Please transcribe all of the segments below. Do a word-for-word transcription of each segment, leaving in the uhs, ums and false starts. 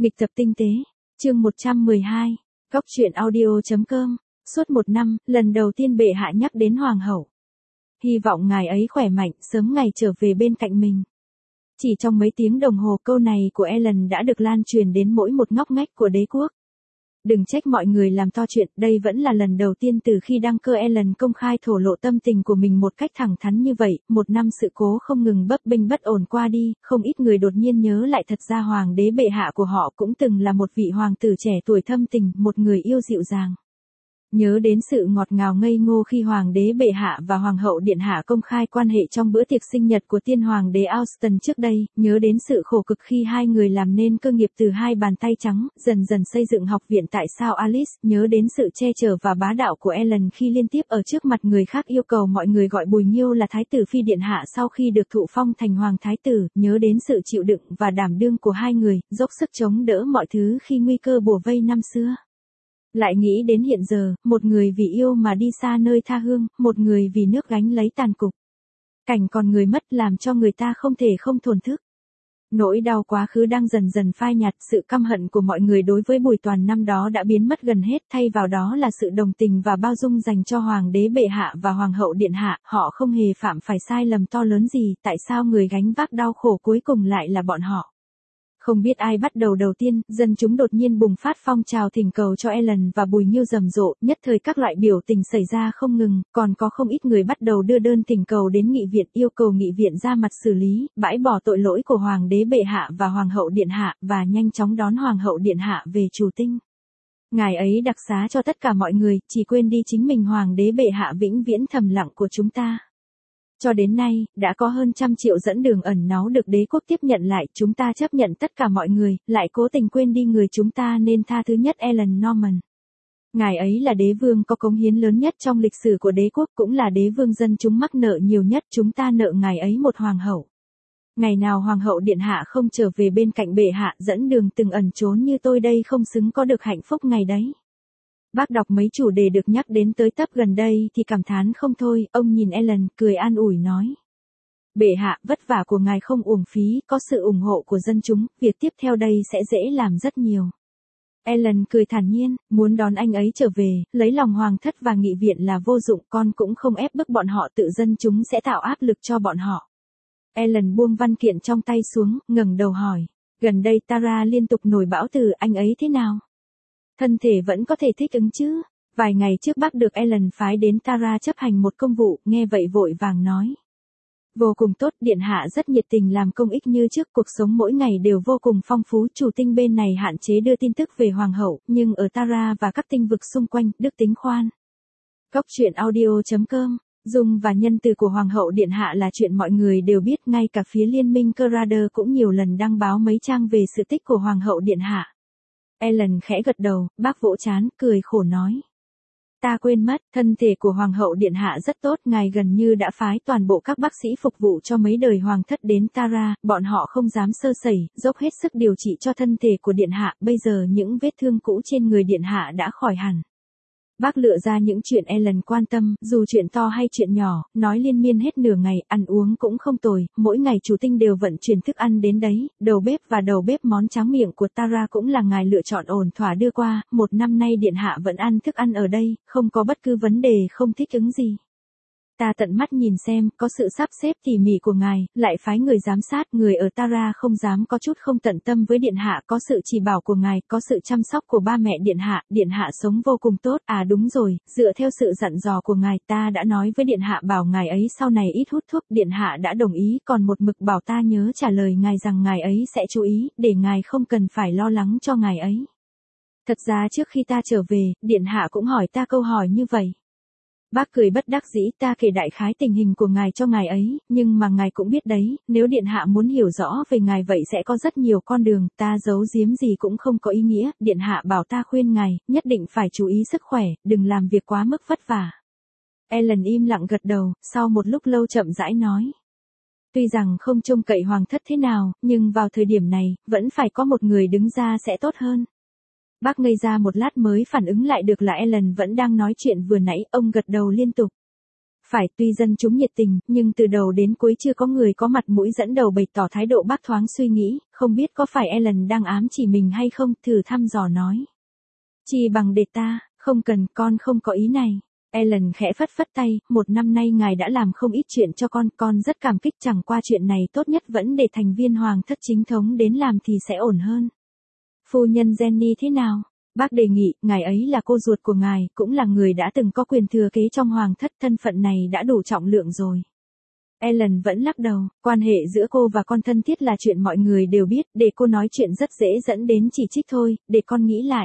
Nghịch tập tinh tế, chương một trăm mười hai, góc truyện audio.com, suốt một năm, lần đầu tiên bệ hạ nhắc đến hoàng hậu. Hy vọng ngài ấy khỏe mạnh, sớm ngày trở về bên cạnh mình. Chỉ trong mấy tiếng đồng hồ câu này của Ellen đã được lan truyền đến mỗi một ngóc ngách của đế quốc. Đừng trách mọi người làm to chuyện, đây vẫn là lần đầu tiên từ khi đăng cơ Ellen công khai thổ lộ tâm tình của mình một cách thẳng thắn như vậy, một năm sự cố không ngừng bấp bênh bất ổn qua đi, không ít người đột nhiên nhớ lại thật ra hoàng đế bệ hạ của họ cũng từng là một vị hoàng tử trẻ tuổi thâm tình, một người yêu dịu dàng. Nhớ đến sự ngọt ngào ngây ngô khi hoàng đế bệ hạ và hoàng hậu điện hạ công khai quan hệ trong bữa tiệc sinh nhật của tiên hoàng đế Austin trước đây, nhớ đến sự khổ cực khi hai người làm nên cơ nghiệp từ hai bàn tay trắng, dần dần xây dựng học viện tại sao Alice, nhớ đến sự che chở và bá đạo của Ellen khi liên tiếp ở trước mặt người khác yêu cầu mọi người gọi Bùi Nhiêu là thái tử phi điện hạ sau khi được thụ phong thành hoàng thái tử, nhớ đến sự chịu đựng và đảm đương của hai người, dốc sức chống đỡ mọi thứ khi nguy cơ bủa vây năm xưa. Lại nghĩ đến hiện giờ, một người vì yêu mà đi xa nơi tha hương, một người vì nước gánh lấy tàn cục. Cảnh còn người mất làm cho người ta không thể không thổn thức. Nỗi đau quá khứ đang dần dần phai nhạt, sự căm hận của mọi người đối với Bùi Toàn năm đó đã biến mất gần hết, thay vào đó là sự đồng tình và bao dung dành cho hoàng đế bệ hạ và hoàng hậu điện hạ, họ không hề phạm phải sai lầm to lớn gì, tại sao người gánh vác đau khổ cuối cùng lại là bọn họ. Không biết ai bắt đầu đầu tiên, dân chúng đột nhiên bùng phát phong trào thỉnh cầu cho Ellen và Bùi Nhiêu rầm rộ, nhất thời các loại biểu tình xảy ra không ngừng, còn có không ít người bắt đầu đưa đơn thỉnh cầu đến nghị viện yêu cầu nghị viện ra mặt xử lý, bãi bỏ tội lỗi của hoàng đế bệ hạ và hoàng hậu điện hạ và nhanh chóng đón hoàng hậu điện hạ về chủ tinh. Ngài ấy đặc xá cho tất cả mọi người, chỉ quên đi chính mình hoàng đế bệ hạ vĩnh viễn thầm lặng của chúng ta. Cho đến nay, đã có hơn trăm triệu dẫn đường ẩn náu được đế quốc tiếp nhận lại, chúng ta chấp nhận tất cả mọi người, lại cố tình quên đi người chúng ta nên tha thứ nhất Ellen Norman. Ngài ấy là đế vương có cống hiến lớn nhất trong lịch sử của đế quốc, cũng là đế vương dân chúng mắc nợ nhiều nhất, chúng ta nợ ngài ấy một hoàng hậu. Ngày nào hoàng hậu điện hạ không trở về bên cạnh bệ hạ dẫn đường từng ẩn trốn như tôi đây không xứng có được hạnh phúc ngày đấy. Bác đọc mấy chủ đề được nhắc đến tới tấp gần đây thì cảm thán không thôi, ông nhìn Ellen, cười an ủi nói. Bệ hạ, vất vả của ngài không uổng phí, có sự ủng hộ của dân chúng, việc tiếp theo đây sẽ dễ làm rất nhiều. Ellen cười thản nhiên, muốn đón anh ấy trở về, lấy lòng hoàng thất và nghị viện là vô dụng, con cũng không ép bức bọn họ, tự dân chúng sẽ tạo áp lực cho bọn họ. Ellen buông văn kiện trong tay xuống, ngẩng đầu hỏi, gần đây Tara liên tục nổi bão từ, anh ấy thế nào? Thân thể vẫn có thể thích ứng chứ? Vài ngày trước bác được Ellen phái đến Tara chấp hành một công vụ, nghe vậy vội vàng nói. Vô cùng tốt, điện hạ rất nhiệt tình làm công ích như trước, cuộc sống mỗi ngày đều vô cùng phong phú, chủ tinh bên này hạn chế đưa tin tức về hoàng hậu, nhưng ở Tara và các tinh vực xung quanh, đức tính khoan. Góc truyện audio.com, dung và nhân từ của hoàng hậu điện hạ là chuyện mọi người đều biết, ngay cả phía liên minh Crusader cũng nhiều lần đăng báo mấy trang về sự tích của hoàng hậu điện hạ. Ellen khẽ gật đầu, bác vỗ trán, cười khổ nói. Ta quên mất, thân thể của hoàng hậu điện hạ rất tốt, ngài gần như đã phái toàn bộ các bác sĩ phục vụ cho mấy đời hoàng thất đến Tara, bọn họ không dám sơ sẩy, dốc hết sức điều trị cho thân thể của điện hạ, bây giờ những vết thương cũ trên người điện hạ đã khỏi hẳn. Bác lựa ra những chuyện Ellen quan tâm, dù chuyện to hay chuyện nhỏ, nói liên miên hết nửa ngày, ăn uống cũng không tồi, mỗi ngày chủ tinh đều vận chuyển thức ăn đến đấy, đầu bếp và đầu bếp món tráng miệng của Tara cũng là ngài lựa chọn ổn thỏa đưa qua, một năm nay điện hạ vẫn ăn thức ăn ở đây, không có bất cứ vấn đề không thích ứng gì. Ta tận mắt nhìn xem, có sự sắp xếp tỉ mỉ của ngài, lại phái người giám sát, người ở Tara không dám có chút không tận tâm với điện hạ, có sự chỉ bảo của ngài, có sự chăm sóc của ba mẹ điện hạ, điện hạ sống vô cùng tốt, à đúng rồi, dựa theo sự dặn dò của ngài, ta đã nói với điện hạ bảo ngài ấy sau này ít hút thuốc, điện hạ đã đồng ý, còn một mực bảo ta nhớ trả lời ngài rằng ngài ấy sẽ chú ý, để ngài không cần phải lo lắng cho ngài ấy. Thật ra trước khi ta trở về, điện hạ cũng hỏi ta câu hỏi như vậy. Bác cười bất đắc dĩ, ta kể đại khái tình hình của ngài cho ngài ấy, nhưng mà ngài cũng biết đấy, nếu điện hạ muốn hiểu rõ về ngài vậy sẽ có rất nhiều con đường, ta giấu giếm gì cũng không có ý nghĩa, điện hạ bảo ta khuyên ngài, nhất định phải chú ý sức khỏe, đừng làm việc quá mức vất vả. Ellen im lặng gật đầu, sau một lúc lâu chậm rãi nói. Tuy rằng không trông cậy hoàng thất thế nào, nhưng vào thời điểm này, vẫn phải có một người đứng ra sẽ tốt hơn. Bác ngây ra một lát mới phản ứng lại được là Ellen vẫn đang nói chuyện vừa nãy, ông gật đầu liên tục. Phải, tuy dân chúng nhiệt tình, nhưng từ đầu đến cuối chưa có người có mặt mũi dẫn đầu bày tỏ thái độ. Bác thoáng suy nghĩ, không biết có phải Ellen đang ám chỉ mình hay không, thử thăm dò nói. Chi bằng để ta, không cần, con không có ý này. Ellen khẽ phất phất tay, một năm nay ngài đã làm không ít chuyện cho con, con rất cảm kích, chẳng qua chuyện này tốt nhất vẫn để thành viên hoàng thất chính thống đến làm thì sẽ ổn hơn. Phu nhân Jenny thế nào? Bác đề nghị, ngài ấy là cô ruột của ngài, cũng là người đã từng có quyền thừa kế trong hoàng thất, thân phận này đã đủ trọng lượng rồi. Ellen vẫn lắc đầu, quan hệ giữa cô và con thân thiết là chuyện mọi người đều biết, để cô nói chuyện rất dễ dẫn đến chỉ trích thôi, để con nghĩ lại.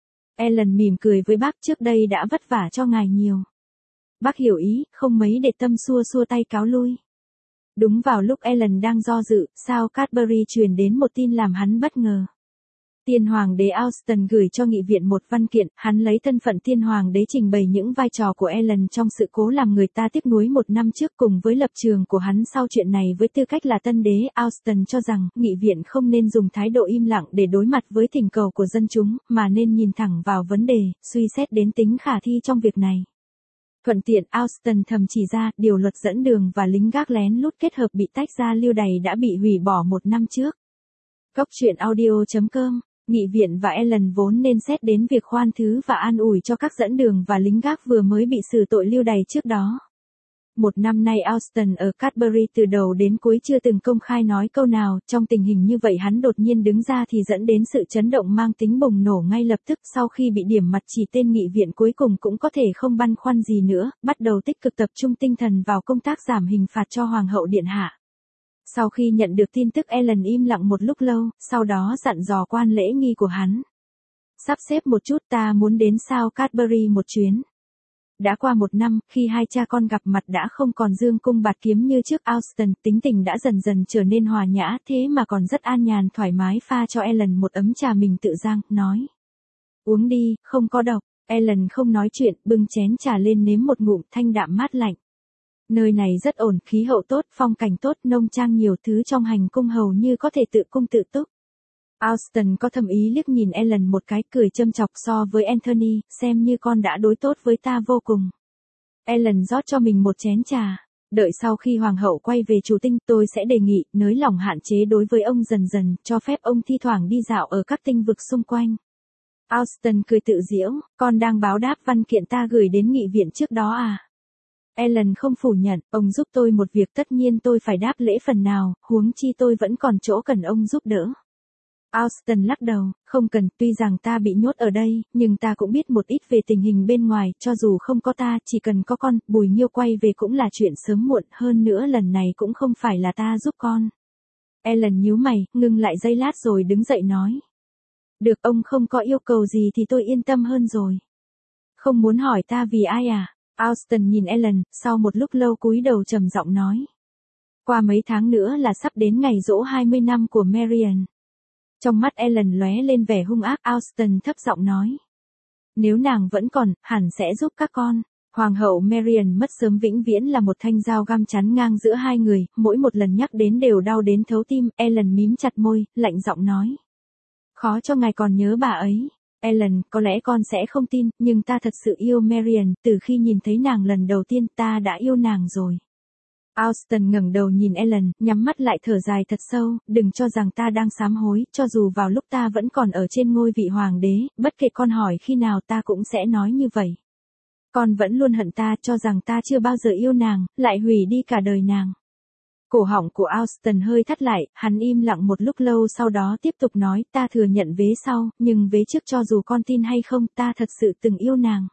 Ellen mỉm cười với bác, trước đây đã vất vả cho ngài nhiều. Bác hiểu ý, không mấy để tâm, xua xua tay cáo lui. Đúng vào lúc Ellen đang do dự, sao Cadbury truyền đến một tin làm hắn bất ngờ. Tiên hoàng đế Austin gửi cho nghị viện một văn kiện, hắn lấy thân phận tiên hoàng đế trình bày những vai trò của Ellen trong sự cố làm người ta tiếc nuối một năm trước, cùng với lập trường của hắn sau chuyện này. Với tư cách là tân đế, Austin cho rằng, nghị viện không nên dùng thái độ im lặng để đối mặt với thỉnh cầu của dân chúng, mà nên nhìn thẳng vào vấn đề, suy xét đến tính khả thi trong việc này. Thuận tiện, Austin thầm chỉ ra, điều luật dẫn đường và lính gác lén lút kết hợp bị tách ra lưu đày đã bị hủy bỏ một năm trước. Góc truyện audio chấm com. Nghị viện và Ellen vốn nên xét đến việc khoan thứ và an ủi cho các dẫn đường và lính gác vừa mới bị xử tội lưu đày trước đó. Một năm nay Austin ở Cadbury từ đầu đến cuối chưa từng công khai nói câu nào, trong tình hình như vậy hắn đột nhiên đứng ra thì dẫn đến sự chấn động mang tính bùng nổ ngay lập tức. Sau khi bị điểm mặt chỉ, tên nghị viện cuối cùng cũng có thể không băn khoăn gì nữa, bắt đầu tích cực tập trung tinh thần vào công tác giảm hình phạt cho Hoàng hậu Điện Hạ. Sau khi nhận được tin tức, Ellen im lặng một lúc lâu, sau đó dặn dò quan lễ nghi của hắn. Sắp xếp một chút, ta muốn đến sao Cadbury một chuyến. Đã qua một năm, khi hai cha con gặp mặt đã không còn dương cung bạt kiếm như trước. Austin tính tình đã dần dần trở nên hòa nhã, thế mà còn rất an nhàn thoải mái pha cho Ellen một ấm trà mình tự rang, nói. Uống đi, không có độc. Ellen không nói chuyện, bưng chén trà lên nếm một ngụm, thanh đạm mát lạnh. Nơi này rất ổn, khí hậu tốt, phong cảnh tốt, nông trang nhiều thứ trong hành cung hầu như có thể tự cung tự túc. Austin có thầm ý liếc nhìn Ellen một cái, cười châm chọc, so với Anthony, xem như con đã đối tốt với ta vô cùng. Ellen rót cho mình một chén trà. Đợi sau khi hoàng hậu quay về chủ tinh, tôi sẽ đề nghị, nới lỏng hạn chế đối với ông dần dần, cho phép ông thi thoảng đi dạo ở các tinh vực xung quanh. Austin cười tự giễu, con đang báo đáp văn kiện ta gửi đến nghị viện trước đó à? Ellen không phủ nhận, ông giúp tôi một việc tất nhiên tôi phải đáp lễ phần nào, huống chi tôi vẫn còn chỗ cần ông giúp đỡ. Austin lắc đầu, không cần, tuy rằng ta bị nhốt ở đây, nhưng ta cũng biết một ít về tình hình bên ngoài, cho dù không có ta, chỉ cần có con, Bùi Nhiêu quay về cũng là chuyện sớm muộn, hơn nữa lần này cũng không phải là ta giúp con. Ellen nhíu mày, ngưng lại giây lát rồi đứng dậy nói. Được, ông không có yêu cầu gì thì tôi yên tâm hơn rồi. Không muốn hỏi ta vì ai à? Austin nhìn Ellen, sau một lúc lâu cúi đầu trầm giọng nói. Qua mấy tháng nữa là sắp đến ngày giỗ hai mươi năm của Marian. Trong mắt Ellen lóe lên vẻ hung ác, Austin thấp giọng nói. Nếu nàng vẫn còn, hẳn sẽ giúp các con. Hoàng hậu Marian mất sớm vĩnh viễn là một thanh dao găm chắn ngang giữa hai người, mỗi một lần nhắc đến đều đau đến thấu tim. Ellen mím chặt môi, lạnh giọng nói. Khó cho ngài còn nhớ bà ấy. Ellen, có lẽ con sẽ không tin, nhưng ta thật sự yêu Marian, từ khi nhìn thấy nàng lần đầu tiên ta đã yêu nàng rồi. Austin ngẩng đầu nhìn Ellen, nhắm mắt lại thở dài thật sâu, đừng cho rằng ta đang sám hối, cho dù vào lúc ta vẫn còn ở trên ngôi vị hoàng đế, bất kể con hỏi khi nào ta cũng sẽ nói như vậy. Con vẫn luôn hận ta, cho rằng ta chưa bao giờ yêu nàng, lại hủy đi cả đời nàng. Cổ họng của Austin hơi thắt lại, hắn im lặng một lúc lâu sau đó tiếp tục nói, ta thừa nhận vế sau, nhưng vế trước cho dù con tin hay không, ta thật sự từng yêu nàng.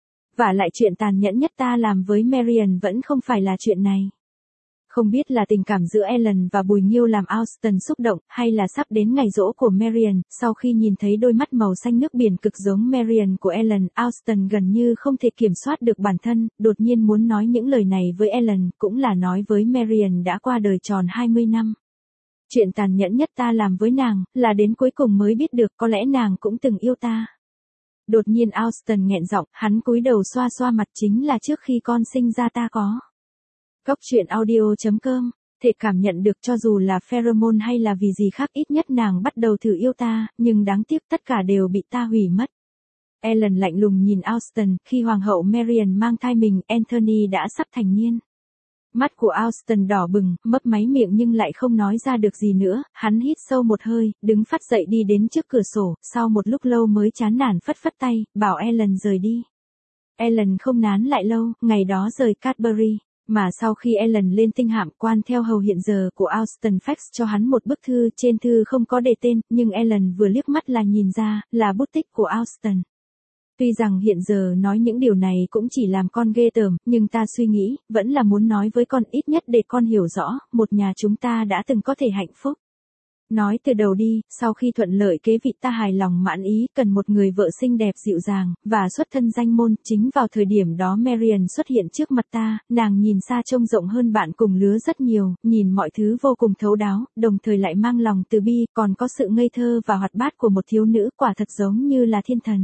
Và lại chuyện tàn nhẫn nhất ta làm với Marian vẫn không phải là chuyện này. Không biết là tình cảm giữa Ellen và Bùi Nhiêu làm Austin xúc động, hay là sắp đến ngày giỗ của Marian, sau khi nhìn thấy đôi mắt màu xanh nước biển cực giống Marian của Ellen, Austin gần như không thể kiểm soát được bản thân, đột nhiên muốn nói những lời này với Ellen, cũng là nói với Marian đã qua đời tròn hai mươi năm. Chuyện tàn nhẫn nhất ta làm với nàng, là đến cuối cùng mới biết được có lẽ nàng cũng từng yêu ta. Đột nhiên Austin nghẹn giọng, hắn cúi đầu xoa xoa mặt, chính là trước khi con sinh ra ta có. Góc truyện audio chấm com, thể cảm nhận được cho dù là pheromone hay là vì gì khác ít nhất nàng bắt đầu thử yêu ta, nhưng đáng tiếc tất cả đều bị ta hủy mất. Ellen lạnh lùng nhìn Austen, khi Hoàng hậu Marian mang thai mình, Anthony đã sắp thành niên. Mắt của Austen đỏ bừng, mấp máy miệng nhưng lại không nói ra được gì nữa, hắn hít sâu một hơi, đứng phắt dậy đi đến trước cửa sổ, sau một lúc lâu mới chán nản phất phất tay, bảo Ellen rời đi. Ellen không nán lại lâu, ngày đó rời Cadbury. Mà sau khi Ellen lên tinh hạm, quan theo hầu hiện giờ của Austen fax cho hắn một bức thư, trên thư không có đề tên, nhưng Ellen vừa liếc mắt là nhìn ra, là bút tích của Austen. Tuy rằng hiện giờ nói những điều này cũng chỉ làm con ghê tởm, nhưng ta suy nghĩ, vẫn là muốn nói với con ít nhất để con hiểu rõ, một nhà chúng ta đã từng có thể hạnh phúc. Nói từ đầu đi, sau khi thuận lợi kế vị ta hài lòng mãn ý, cần một người vợ xinh đẹp dịu dàng, và xuất thân danh môn. Chính vào thời điểm đó Marian xuất hiện trước mặt ta, nàng nhìn xa trông rộng hơn bạn cùng lứa rất nhiều, nhìn mọi thứ vô cùng thấu đáo, đồng thời lại mang lòng từ bi, còn có sự ngây thơ và hoạt bát của một thiếu nữ, quả thật giống như là thiên thần.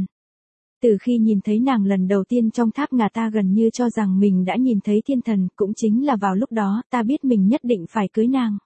Từ khi nhìn thấy nàng lần đầu tiên trong tháp ngà, ta gần như cho rằng mình đã nhìn thấy thiên thần, cũng chính là vào lúc đó, ta biết mình nhất định phải cưới nàng.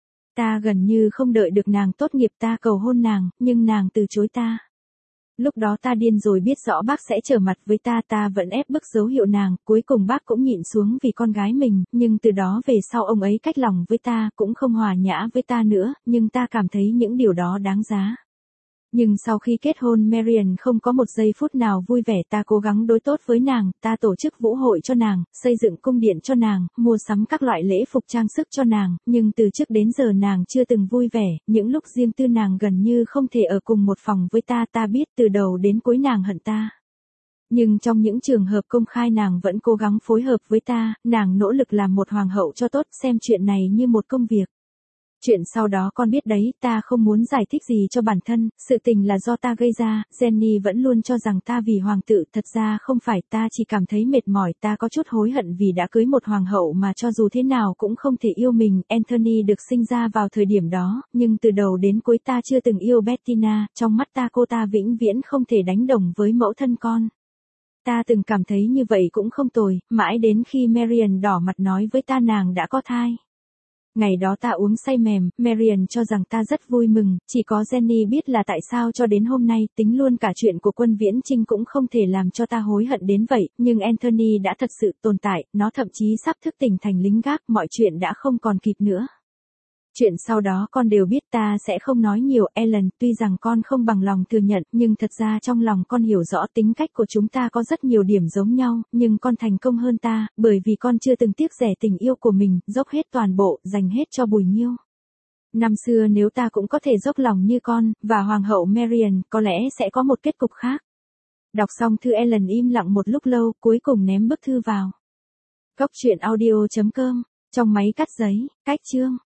Ta gần như không đợi được nàng tốt nghiệp, ta cầu hôn nàng, nhưng nàng từ chối ta. Lúc đó ta điên rồi, biết rõ bác sẽ trở mặt với ta, ta vẫn ép bức dấu hiệu nàng, cuối cùng bác cũng nhịn xuống vì con gái mình, nhưng từ đó về sau ông ấy cách lòng với ta, cũng không hòa nhã với ta nữa, nhưng ta cảm thấy những điều đó đáng giá. Nhưng sau khi kết hôn, Marian không có một giây phút nào vui vẻ, ta cố gắng đối tốt với nàng, ta tổ chức vũ hội cho nàng, xây dựng cung điện cho nàng, mua sắm các loại lễ phục trang sức cho nàng, nhưng từ trước đến giờ nàng chưa từng vui vẻ, những lúc riêng tư nàng gần như không thể ở cùng một phòng với ta, ta biết từ đầu đến cuối nàng hận ta. Nhưng trong những trường hợp công khai nàng vẫn cố gắng phối hợp với ta, nàng nỗ lực làm một hoàng hậu cho tốt, xem chuyện này như một công việc. Chuyện sau đó con biết đấy, ta không muốn giải thích gì cho bản thân, sự tình là do ta gây ra, Jenny vẫn luôn cho rằng ta vì hoàng tử, thật ra không phải, ta chỉ cảm thấy mệt mỏi, ta có chút hối hận vì đã cưới một hoàng hậu mà cho dù thế nào cũng không thể yêu mình. Anthony được sinh ra vào thời điểm đó, nhưng từ đầu đến cuối ta chưa từng yêu Bettina, trong mắt ta cô ta vĩnh viễn không thể đánh đồng với mẫu thân con. Ta từng cảm thấy như vậy cũng không tồi, mãi đến khi Marian đỏ mặt nói với ta nàng đã có thai. Ngày đó ta uống say mềm, Marian cho rằng ta rất vui mừng, chỉ có Jenny biết là tại sao cho đến hôm nay, tính luôn cả chuyện của Quân Viễn Chinh cũng không thể làm cho ta hối hận đến vậy, nhưng Anthony đã thật sự tồn tại, nó thậm chí sắp thức tỉnh thành lính gác, mọi chuyện đã không còn kịp nữa. Chuyện sau đó con đều biết, ta sẽ không nói nhiều. Ellen, tuy rằng con không bằng lòng thừa nhận, nhưng thật ra trong lòng con hiểu rõ tính cách của chúng ta có rất nhiều điểm giống nhau, nhưng con thành công hơn ta, bởi vì con chưa từng tiếc rẻ tình yêu của mình, dốc hết toàn bộ, dành hết cho Bùi Nhiêu. Năm xưa nếu ta cũng có thể dốc lòng như con, và Hoàng hậu Marian, có lẽ sẽ có một kết cục khác. Đọc xong thư, Ellen im lặng một lúc lâu, cuối cùng ném bức thư vào. Cốc truyện audio chấm com, trong máy cắt giấy, cách chương.